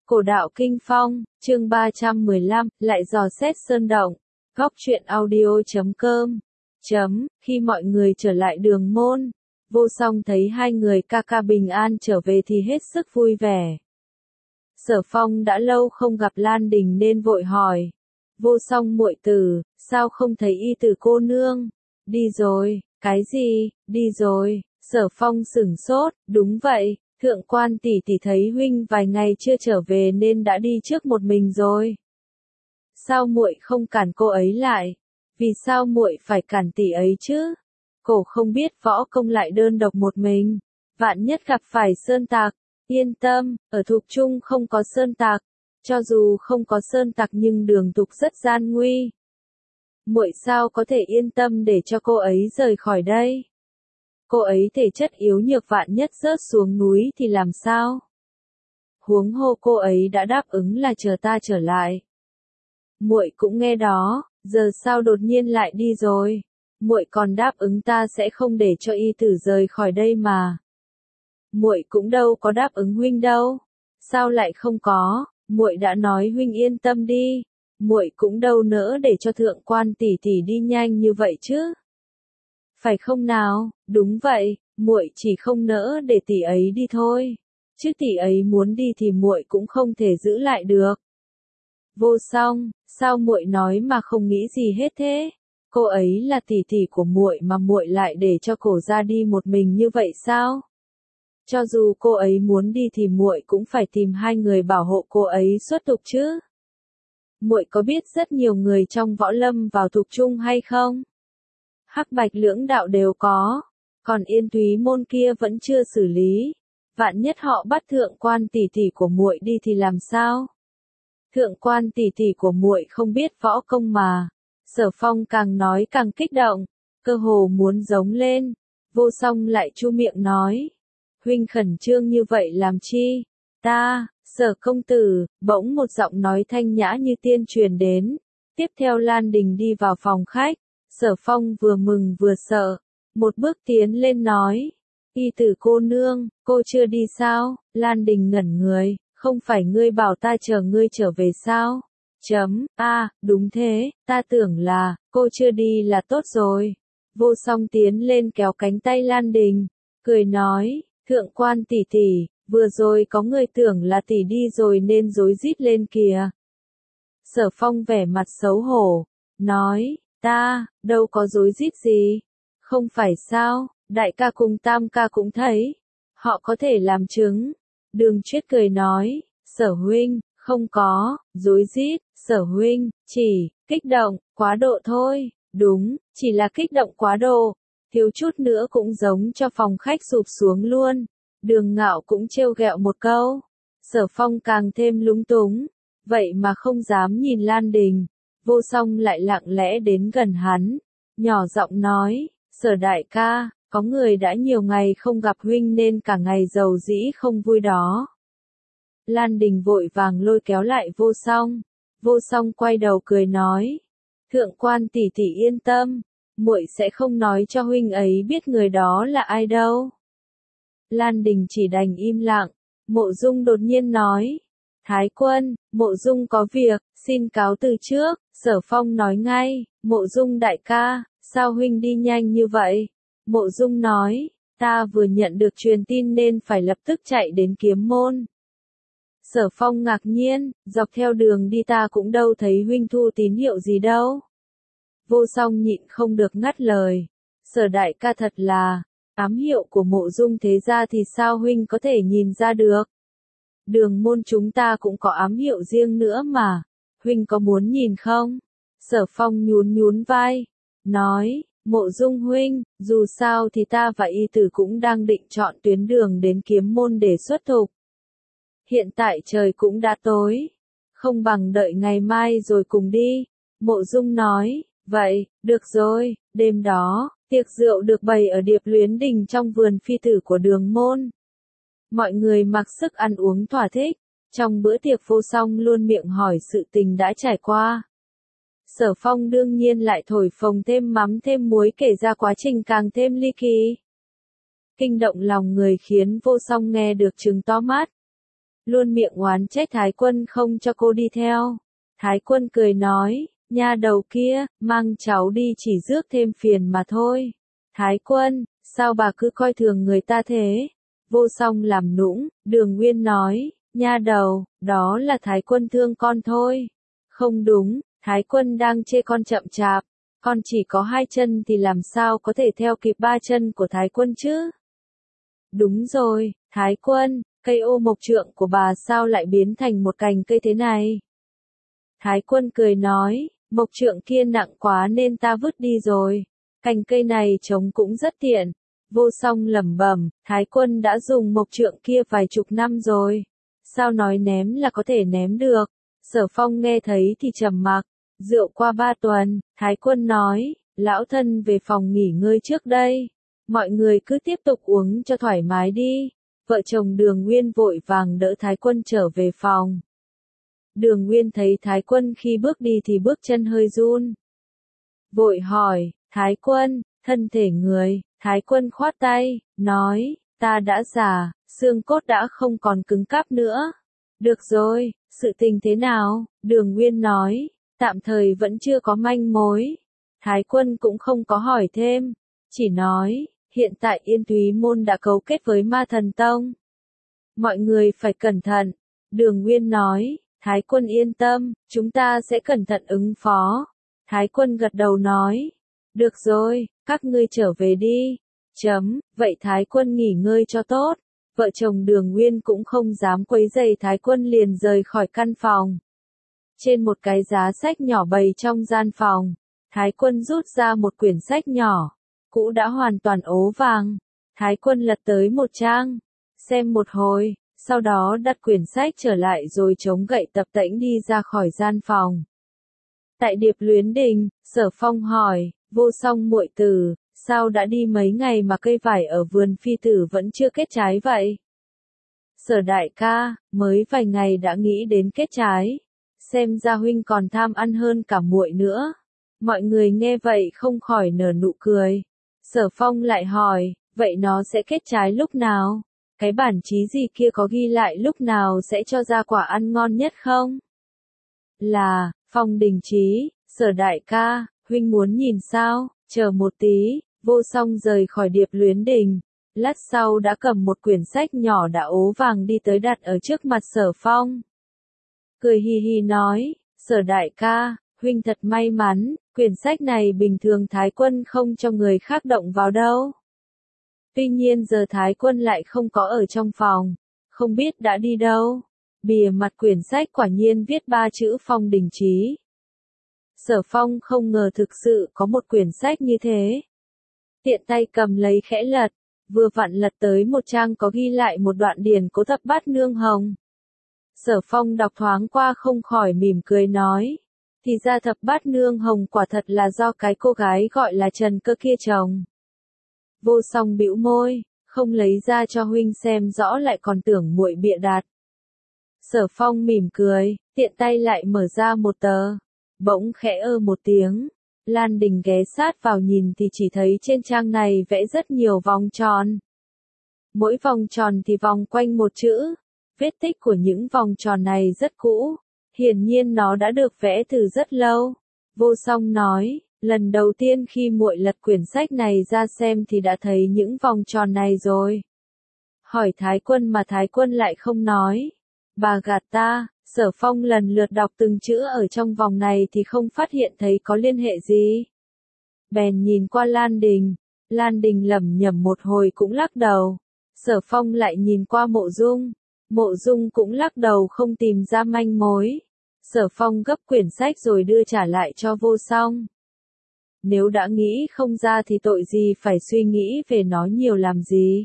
Cổ đạo Kinh Phong, chương 315, lại dò xét sơn động. Góc truyện audio.com. Khi mọi người trở lại đường môn, Vô Song thấy hai người ca ca bình an trở về thì hết sức vui vẻ. Sở Phong đã lâu không gặp Lan Đình nên vội hỏi. Vô Song muội tử, sao không thấy y tử cô nương? Đi rồi, cái gì, đi rồi? Sở Phong sửng sốt, đúng vậy. Thượng quan tỷ tỷ thấy huynh vài ngày chưa trở về nên đã đi trước một mình rồi. Sao muội không cản cô ấy lại? Vì sao muội phải cản tỷ ấy chứ? Cổ không biết võ công lại đơn độc một mình. Vạn nhất gặp phải sơn tặc. Yên tâm, ở Thục Trung không có sơn tặc. Cho dù không có sơn tặc nhưng đường Thục rất gian nguy. Muội sao có thể yên tâm để cho cô ấy rời khỏi đây? Cô ấy thể chất yếu nhược, vạn nhất rớt xuống núi thì làm sao? Huống hồ cô ấy đã đáp ứng là chờ ta trở lại. Muội cũng nghe đó, giờ sao đột nhiên lại đi rồi? Muội còn đáp ứng ta sẽ không để cho y tử rời khỏi đây mà. Muội cũng đâu có đáp ứng huynh đâu. Sao lại không có? Muội đã nói huynh yên tâm đi. Muội cũng đâu nỡ để cho thượng quan tỷ tỷ đi nhanh như vậy chứ. Phải không nào? Đúng vậy, muội chỉ không nỡ để tỷ ấy đi thôi. Chứ tỷ ấy muốn đi thì muội cũng không thể giữ lại được. Vô Song, sao muội nói mà không nghĩ gì hết thế? Cô ấy là tỷ tỷ của muội mà muội lại để cho cổ ra đi một mình như vậy sao? Cho dù cô ấy muốn đi thì muội cũng phải tìm hai người bảo hộ cô ấy xuất Thục chứ. Muội có biết rất nhiều người trong võ lâm vào Thục Trung hay không? Hắc Bạch lưỡng đạo đều có, còn Yên Túy môn kia vẫn chưa xử lý. Vạn nhất họ bắt thượng quan tỷ tỷ của muội đi thì làm sao? Thượng quan tỷ tỷ của muội không biết võ công mà. Sở Phong càng nói càng kích động, cơ hồ muốn giống lên. Vô Song lại chu miệng nói, huynh khẩn trương như vậy làm chi? Ta, Sở công tử, bỗng một giọng nói thanh nhã như tiên truyền đến. Tiếp theo Lan Đình đi vào phòng khách. Sở Phong vừa mừng vừa sợ, một bước tiến lên nói, y tử cô nương, cô chưa đi sao? Lan Đình ngẩn người, không phải ngươi bảo ta chờ ngươi trở về sao? Đúng thế, ta tưởng là, cô chưa đi là tốt rồi. Vô Song tiến lên kéo cánh tay Lan Đình, cười nói, thượng quan tỷ tỷ, vừa rồi có người tưởng là tỷ đi rồi nên rối rít lên kìa. Sở Phong vẻ mặt xấu hổ, nói, ta, đâu có rối rít gì. Không phải sao, đại ca cùng tam ca cũng thấy. Họ có thể làm chứng. Đường Chuyết cười nói, Sở huynh, không có, rối rít, Sở huynh, chỉ, kích động, quá độ thôi. Đúng, chỉ là kích động quá độ. Thiếu chút nữa cũng giống cho phòng khách sụp xuống luôn. Đường Ngạo cũng trêu ghẹo một câu. Sở Phong càng thêm lúng túng. Vậy mà không dám nhìn Lan Đình. Vô Song lại lặng lẽ đến gần hắn, nhỏ giọng nói, Sở đại ca, có người đã nhiều ngày không gặp huynh nên cả ngày giàu dĩ không vui đó. Lan Đình vội vàng lôi kéo lại Vô Song quay đầu cười nói, thượng quan tỷ tỷ yên tâm, muội sẽ không nói cho huynh ấy biết người đó là ai đâu. Lan Đình chỉ đành im lặng. Mộ Dung đột nhiên nói, Thái quân, Mộ Dung có việc, xin cáo từ trước. Sở Phong nói ngay, Mộ Dung đại ca, sao huynh đi nhanh như vậy? Mộ Dung nói, ta vừa nhận được truyền tin nên phải lập tức chạy đến Kiếm Môn. Sở Phong ngạc nhiên, dọc theo đường đi ta cũng đâu thấy huynh thu tín hiệu gì đâu. Vô Song nhịn không được ngắt lời, Sở đại ca thật là, ám hiệu của Mộ Dung thế ra thì sao huynh có thể nhìn ra được? Đường môn chúng ta cũng có ám hiệu riêng nữa mà, huynh có muốn nhìn không? Sở Phong nhún vai, nói, Mộ Dung huynh, dù sao thì ta và y tử cũng đang định chọn tuyến đường đến Kiếm Môn để xuất thục. Hiện tại trời cũng đã tối, không bằng đợi ngày mai rồi cùng đi. Mộ Dung nói, vậy, được rồi, đêm đó, tiệc rượu được bày ở Điệp Luyến Đình trong vườn phi tử của Đường Môn. Mọi người mặc sức ăn uống thỏa thích, trong bữa tiệc Vô Song luôn miệng hỏi sự tình đã trải qua. Sở Phong đương nhiên lại thổi phồng thêm mắm thêm muối kể ra quá trình càng thêm ly kỳ. Kinh động lòng người khiến Vô Song nghe được trừng to mắt. luôn miệng oán trách Thái Quân không cho cô đi theo. Thái Quân cười nói, nha đầu kia, mang cháu đi chỉ rước thêm phiền mà thôi. Thái Quân, sao bà cứ coi thường người ta thế? Vô Song làm nũng, Đường Nguyên nói, nha đầu, đó là Thái Quân thương con thôi. Không đúng, Thái Quân đang chê con chậm chạp, con chỉ có 2 chân thì làm sao có thể theo kịp 3 chân của Thái Quân chứ? Đúng rồi, Thái Quân, cây ô mộc trượng của bà sao lại biến thành một cành cây thế này? Thái Quân cười nói, mộc trượng kia nặng quá nên ta vứt đi rồi. Cành cây này trông cũng rất tiện. Vô Song lẩm bẩm, Thái Quân đã dùng mộc trượng kia vài chục năm rồi. Sao nói ném là có thể ném được? Sở Phong nghe thấy thì trầm mặc. Rượu qua 3 tuần, Thái Quân nói, lão thân về phòng nghỉ ngơi trước đây. Mọi người cứ tiếp tục uống cho thoải mái đi. Vợ chồng Đường Nguyên vội vàng đỡ Thái Quân trở về phòng. Đường Nguyên thấy Thái Quân khi bước đi thì bước chân hơi run. Vội hỏi, Thái Quân, thân thể người, Thái Quân khoát tay, nói, ta đã già, xương cốt đã không còn cứng cáp nữa. Được rồi, sự tình thế nào? Đường Nguyên nói, tạm thời vẫn chưa có manh mối. Thái Quân cũng không có hỏi thêm, chỉ nói, hiện tại Yên Thúy Môn đã cấu kết với Ma Thần Tông. Mọi người phải cẩn thận. Đường Nguyên nói, Thái Quân yên tâm, chúng ta sẽ cẩn thận ứng phó. Thái Quân gật đầu nói, được rồi, các ngươi trở về đi. Vậy Thái Quân nghỉ ngơi cho tốt. Vợ chồng Đường Nguyên cũng không dám quấy rầy Thái Quân liền rời khỏi căn phòng. Trên một cái giá sách nhỏ bày trong gian phòng, Thái Quân rút ra một quyển sách nhỏ, cũ đã hoàn toàn ố vàng. Thái Quân lật tới một trang, xem một hồi, sau đó đặt quyển sách trở lại rồi chống gậy tập tễnh đi ra khỏi gian phòng. Tại Điệp Luyến Đình, Sở Phong hỏi, Vô Song muội tử, sao đã đi mấy ngày mà cây vải ở vườn phi tử vẫn chưa kết trái vậy? Sở đại ca, mới vài ngày đã nghĩ đến kết trái. Xem ra huynh còn tham ăn hơn cả muội nữa. Mọi người nghe vậy không khỏi nở nụ cười. Sở Phong lại hỏi, vậy nó sẽ kết trái lúc nào? Cái bản chí gì kia có ghi lại lúc nào sẽ cho ra quả ăn ngon nhất không? Là, Phong Đình Chí, Sở đại ca, huynh muốn nhìn sao? Chờ một tí, Vô Song rời khỏi Điệp Luyến Đình. Lát sau đã cầm một quyển sách nhỏ đã ố vàng đi tới đặt ở trước mặt Sở Phong. Cười hi hi nói, Sở đại ca, huynh thật may mắn, quyển sách này bình thường Thái Quân không cho người khác động vào đâu. Tuy nhiên giờ Thái Quân lại không có ở trong phòng, không biết đã đi đâu. Bìa mặt quyển sách quả nhiên viết 3 chữ Phong Đình Chí. Sở Phong không ngờ thực sự có một quyển sách như thế. Tiện tay cầm lấy khẽ lật, vừa vặn lật tới một trang có ghi lại một đoạn điển cố Thập Bát Nương Hồng. Sở Phong đọc thoáng qua không khỏi mỉm cười nói, thì ra Thập Bát Nương Hồng quả thật là do cái cô gái gọi là Trần Cơ kia trồng. Vô Song bĩu môi, không lấy ra cho huynh xem rõ lại còn tưởng muội bịa đặt. Sở Phong mỉm cười, tiện tay lại mở ra một tờ, bỗng khẽ một tiếng. Lan Đình ghé sát vào nhìn thì chỉ thấy trên trang này vẽ rất nhiều vòng tròn. Mỗi vòng tròn thì vòng quanh một chữ. Vết tích của những vòng tròn này rất cũ. Hiển nhiên nó đã được vẽ từ rất lâu. Vô Song nói, lần đầu tiên khi muội lật quyển sách này ra xem thì đã thấy những vòng tròn này rồi. Hỏi Thái Quân mà Thái Quân lại không nói. Bà gạt ta. Sở Phong lần lượt đọc từng chữ ở trong vòng này thì không phát hiện thấy có liên hệ gì. Bèn nhìn qua Lan Đình. Lan Đình lẩm nhẩm một hồi cũng lắc đầu. Sở Phong lại nhìn qua Mộ Dung. Mộ Dung cũng lắc đầu không tìm ra manh mối. Sở Phong gấp quyển sách rồi đưa trả lại cho Vô Song. Nếu đã nghĩ không ra thì tội gì phải suy nghĩ về nó nhiều làm gì.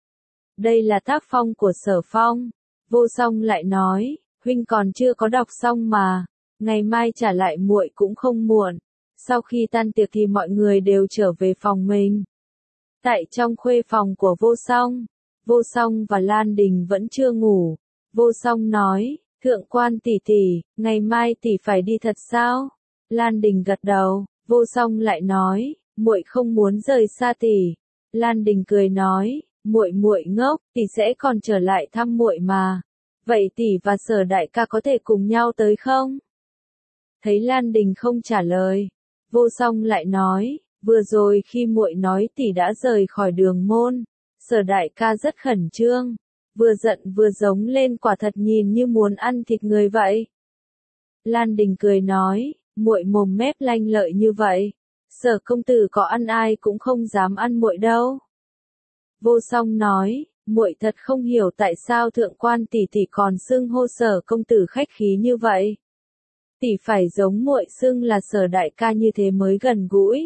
Đây là tác phong của Sở Phong. Vô Song lại nói, huynh còn chưa có đọc xong mà, ngày mai trả lại muội cũng không muộn. Sau khi tan tiệc thì mọi người đều trở về phòng mình. Tại trong khuê phòng của Vô Song và Lan Đình vẫn chưa ngủ. Vô Song nói, thượng quan tỷ tỷ, ngày mai tỷ phải đi thật sao? Lan Đình gật đầu. Vô Song lại nói, muội không muốn rời xa tỷ. Lan Đình cười nói, muội ngốc, tỷ sẽ còn trở lại thăm muội mà. Vậy tỷ và Sở đại ca có thể cùng nhau tới không? Thấy Lan Đình không trả lời, Vô Song lại nói, vừa rồi khi muội nói tỷ đã rời khỏi Đường Môn, Sở đại ca rất khẩn trương, vừa giận vừa giống lên, quả thật nhìn như muốn ăn thịt người vậy. Lan Đình cười nói, muội mồm mép lanh lợi như vậy, Sở công tử có ăn ai cũng không dám ăn muội đâu. Vô Song nói, muội thật không hiểu tại sao thượng quan tỷ tỷ còn xưng hô Sở công tử khách khí như vậy. Tỷ phải giống muội xưng là Sở đại ca như thế mới gần gũi.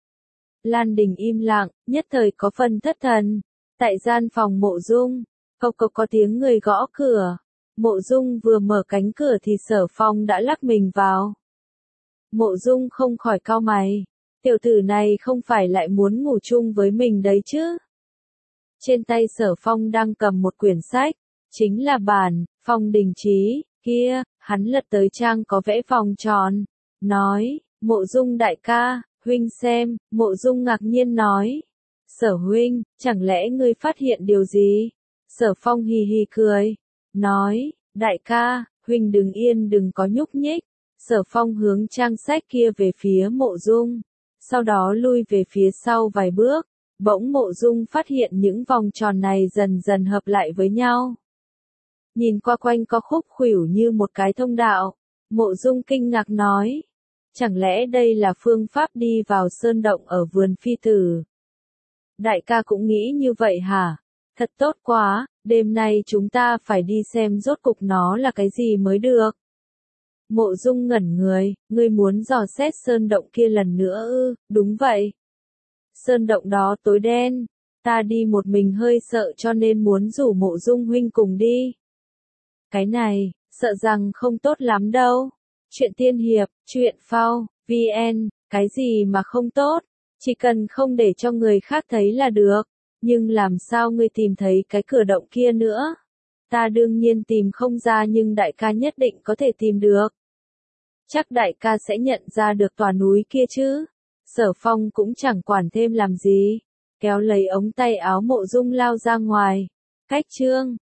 Lan Đình im lặng, nhất thời có phần thất thần. Tại gian phòng Mộ Dung, cộc cộc có tiếng người gõ cửa. Mộ Dung vừa mở cánh cửa thì Sở Phong đã lắc mình vào. Mộ Dung không khỏi cau mày, tiểu tử này không phải lại muốn ngủ chung với mình đấy chứ? Trên tay Sở Phong đang cầm một quyển sách, chính là bản Phong Đình Chí. Kia, hắn lật tới trang có vẽ vòng tròn, nói, Mộ Dung đại ca, huynh xem. Mộ Dung ngạc nhiên nói, Sở huynh, chẳng lẽ ngươi phát hiện điều gì? Sở Phong hì hì cười, nói, đại ca, huynh đừng yên đừng có nhúc nhích. Sở Phong hướng trang sách kia về phía Mộ Dung, sau đó lui về phía sau vài bước, bỗng Mộ Dung phát hiện những vòng tròn này dần dần hợp lại với nhau. Nhìn qua quanh có khúc khuỷu như một cái thông đạo, Mộ Dung kinh ngạc nói, chẳng lẽ đây là phương pháp đi vào sơn động ở vườn phi tử? Đại ca cũng nghĩ như vậy hả? Thật tốt quá, đêm nay chúng ta phải đi xem rốt cục nó là cái gì mới được. Mộ Dung ngẩn người, ngươi muốn dò xét sơn động kia lần nữa ư? Đúng vậy. Sơn động đó tối đen, ta đi một mình hơi sợ cho nên muốn rủ Mộ Dung huynh cùng đi. Cái này, sợ rằng không tốt lắm đâu. Chuyện tiên hiệp, chuyện phao, VN, cái gì mà không tốt, chỉ cần không để cho người khác thấy là được. Nhưng làm sao ngươi tìm thấy cái cửa động kia nữa? Ta đương nhiên tìm không ra nhưng đại ca nhất định có thể tìm được. Chắc đại ca sẽ nhận ra được tòa núi kia chứ. Sở Phong cũng chẳng quản thêm làm gì, kéo lấy ống tay áo Mộ Dung lao ra ngoài. Cách chương